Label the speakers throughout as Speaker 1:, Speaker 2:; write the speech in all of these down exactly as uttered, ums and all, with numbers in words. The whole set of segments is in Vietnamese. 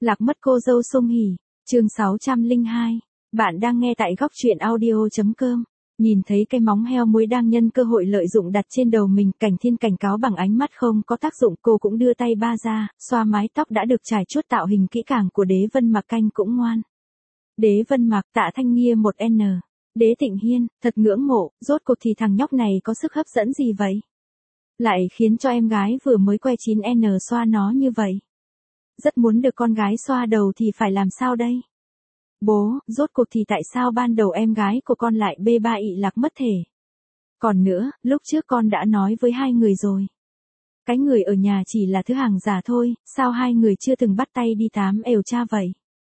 Speaker 1: Lạc mất cô dâu Song Hỷ, chương sáu trăm lẻ hai. Bạn đang nghe tại góc truyện audio chấm com. Nhìn thấy cái móng heo muối đang nhân cơ hội lợi dụng đặt trên đầu mình, Cảnh Thiên cảnh cáo bằng ánh mắt không có tác dụng, cô cũng đưa tay ba ra, xoa mái tóc đã được trải chuốt tạo hình kỹ càng của Đế Vân Mặc canh cũng ngoan. Đế Vân Mặc, Tạ Thanh Nghia một N. Đế Tịnh Hiên, thật ngưỡng mộ, rốt cuộc thì thằng nhóc này có sức hấp dẫn gì vậy? Lại khiến cho em gái vừa mới que chín N xoa nó như vậy. Rất muốn được con gái xoa đầu thì phải làm sao đây? Bố, rốt cuộc thì tại sao ban đầu em gái của con lại bê ba ị lạc mất thể? Còn nữa, lúc trước con đã nói với hai người rồi. Cái người ở nhà chỉ là thứ hàng giả thôi, sao hai người chưa từng bắt tay đi tám ều cha vậy?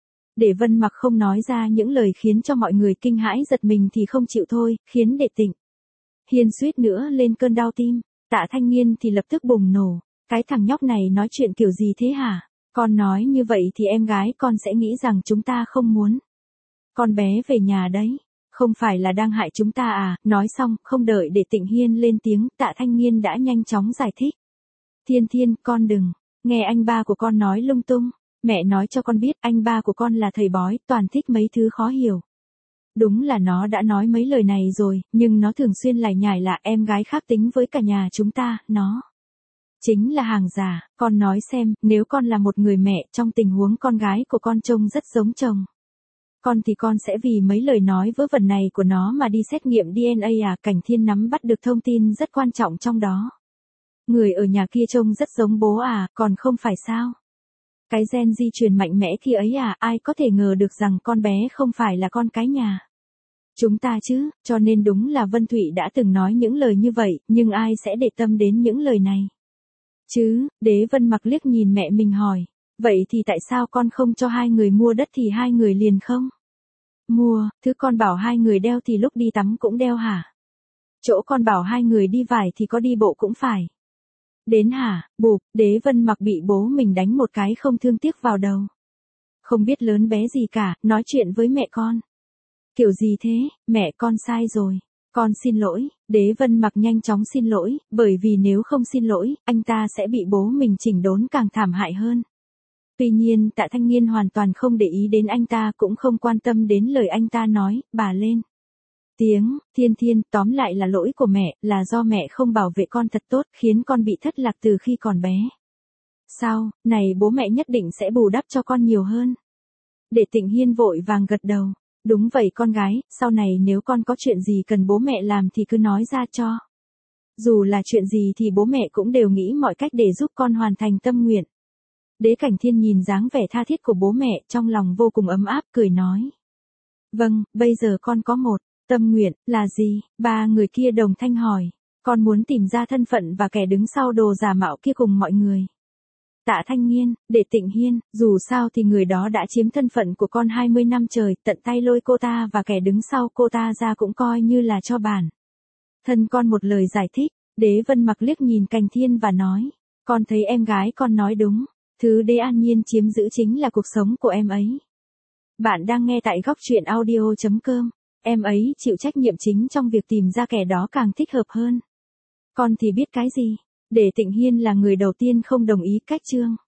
Speaker 1: Để Vân Mặc không nói ra những lời khiến cho mọi người kinh hãi giật mình thì không chịu thôi, khiến Đệ Tịnh Hiên suýt nữa lên cơn đau tim. Tạ Thanh Nghiên thì lập tức bùng nổ. Cái thằng nhóc này nói chuyện kiểu gì thế hả? Con nói như vậy thì em gái con sẽ nghĩ rằng chúng ta không muốn con bé về nhà đấy. Không phải là đang hại chúng ta à? Nói xong, không đợi để Tịnh Hiên lên tiếng, Tạ Thanh Nghiên đã nhanh chóng giải thích. Thiên Thiên, con đừng nghe anh ba của con nói lung tung. Mẹ nói cho con biết, anh ba của con là thầy bói, toàn thích mấy thứ khó hiểu. Đúng là nó đã nói mấy lời này rồi, nhưng nó thường xuyên lải nhải là em gái khác tính với cả nhà chúng ta, nó chính là hàng giả. Con nói xem, nếu con là một người mẹ, trong tình huống con gái của con trông rất giống chồng con thì con sẽ vì mấy lời nói vớ vẩn này của nó mà đi xét nghiệm đê en a à? Cảnh Thiên nắm bắt được thông tin rất quan trọng trong đó. Người ở nhà kia trông rất giống bố à, còn không phải sao? Cái gen di truyền mạnh mẽ kia ấy à, ai có thể ngờ được rằng con bé không phải là con cái nhà chúng ta chứ, cho nên đúng là Vân Thụy đã từng nói những lời như vậy, nhưng ai sẽ để tâm đến những lời này chứ? Đế Vân Mặc liếc nhìn mẹ mình hỏi, vậy thì tại sao con không cho hai người mua đất thì hai người liền không mua? Thứ con bảo hai người đeo thì lúc đi tắm cũng đeo hả? Chỗ con bảo hai người đi vải thì có đi bộ cũng phải đến hả? Bụp, Đế Vân Mặc bị bố mình đánh một cái không thương tiếc vào đầu. Không biết lớn bé gì cả, nói chuyện với mẹ con kiểu gì thế? Mẹ con sai rồi, con xin lỗi. Đế Vân Mặc nhanh chóng xin lỗi, bởi vì nếu không xin lỗi, anh ta sẽ bị bố mình chỉnh đốn càng thảm hại hơn. Tuy nhiên Tạ Thanh Nghiên hoàn toàn không để ý đến anh ta, cũng không quan tâm đến lời anh ta nói, bà lên tiếng, Thiên Thiên, tóm lại là lỗi của mẹ, là do mẹ không bảo vệ con thật tốt, khiến con bị thất lạc từ khi còn bé. Sao, này bố mẹ nhất định sẽ bù đắp cho con nhiều hơn. Để Tịnh Hiên vội vàng gật đầu. Đúng vậy con gái, sau này nếu con có chuyện gì cần bố mẹ làm thì cứ nói ra cho. Dù là chuyện gì thì bố mẹ cũng đều nghĩ mọi cách để giúp con hoàn thành tâm nguyện. Đế Cảnh Thiên nhìn dáng vẻ tha thiết của bố mẹ, trong lòng vô cùng ấm áp, cười nói. Vâng, bây giờ con có một tâm nguyện, là gì? Ba người kia đồng thanh hỏi. Con muốn tìm ra thân phận và kẻ đứng sau đồ giả mạo kia cùng mọi người. Tạ Thanh Nghiên, Để Tịnh Hiên, dù sao thì người đó đã chiếm thân phận của con hai mươi năm trời, tận tay lôi cô ta và kẻ đứng sau cô ta ra cũng coi như là cho bản thân con một lời giải thích. Đế Vân Mặc liếc nhìn Cảnh Thiên và nói, con thấy em gái con nói đúng, thứ Đế An Nhiên chiếm giữ chính là cuộc sống của em ấy. Bạn đang nghe tại góc truyện audio chấm com, em ấy chịu trách nhiệm chính trong việc tìm ra kẻ đó càng thích hợp hơn. Con thì biết cái gì? Để Tịnh Hiên là người đầu tiên không đồng ý cách chương